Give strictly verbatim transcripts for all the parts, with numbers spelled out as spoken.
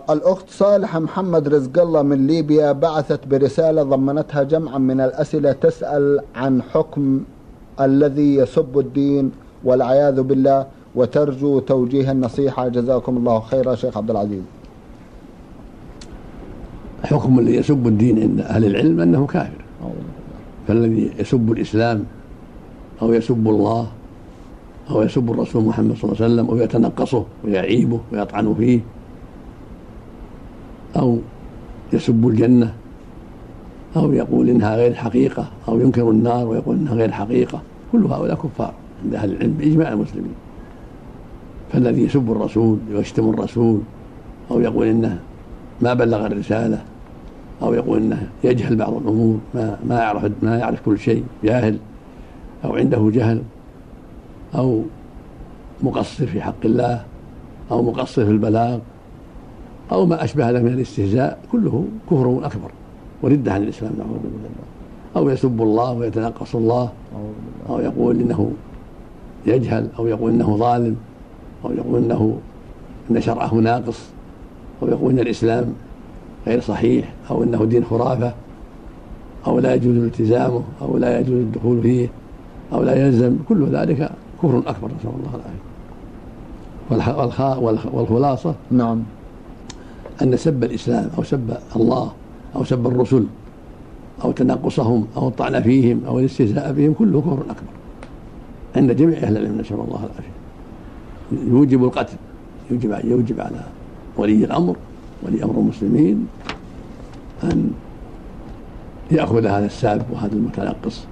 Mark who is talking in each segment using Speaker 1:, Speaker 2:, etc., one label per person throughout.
Speaker 1: الأخت صالحة محمد رزق الله من ليبيا بعثت برسالة ضمنتها جمعا من الأسئلة، تسأل عن حكم الذي يسب الدين والعياذ بالله، وترجو توجيه النصيحة. جزاكم الله خيرا شيخ عبد العزيز.
Speaker 2: حكم الذي يسب الدين عند أهل العلم أنه كافر، فالذي يسب الإسلام أو يسب الله أو يسب الرسول محمد صلى الله عليه وسلم أو يتنقصه ويعيبه ويطعن فيه أو يسب الجنة أو يقول إنها غير حقيقة أو ينكر النار ويقول إنها غير حقيقة، كل هؤلاء كفار عند أهل العلم بإجماع المسلمين. فالذي يسب الرسول ويشتم الرسول أو يقول إنه ما بلغ الرسالة أو يقول إنه يجهل بعض الأمور، ما ما يعرف ما يعرف كل شيء، جاهل أو عنده جهل أو مقصر في حق الله أو مقصر في البلاغ أو ما أشبه ذلك من الاستهزاء، كله كفر أكبر وردة عن الإسلام، نعوذ بالله. أو يسب الله ويتنقص الله أو يقول إنه يجهل أو يقول إنه ظالم أو يقول إنه إن شرعه ناقص أو يقول إن الإسلام غير صحيح أو إنه دين خرافة أو لا يجوز الالتزامه أو لا يجوز الدخول فيه أو لا يلزم، كل ذلك كفر أكبر، نسأل الله العافية. والخلاصة
Speaker 1: نعم
Speaker 2: أن سب الإسلام أو سب الله أو سب الرسل أو تنقصهم أو الطعن فيهم أو الاستهزاء بهم كله كفر أكبر عند جميع أهل العلم، نسأل الله العافية. يوجب القتل، يوجب يوجب على ولي الأمر ولي أمر المسلمين أن يأخذ هذا الساب وهذا المتنقص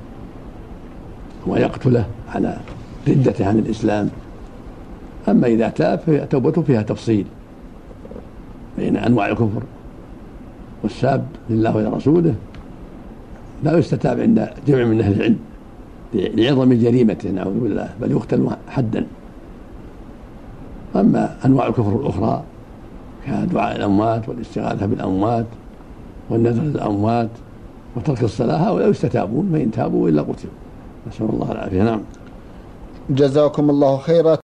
Speaker 2: ويقتله على ردته عن الإسلام. أما إذا تاب فتوبته فيها تفصيل بين أنواع الكفر، والساب لله ولرسوله لا يستتاب عند جمع من أهل العلم لعظم جريمته، نعوذ بالله، بل يقتل حدا. أما أنواع الكفر الأخرى كدعاء الأموات والاستغاثة بالأموات والنذر للأموات وترك الصلاة، هؤلاء يستتابون، فإن تابوا إلا قتلوا، نسأل الله العافية. نعم.
Speaker 1: جزاكم الله خيرا.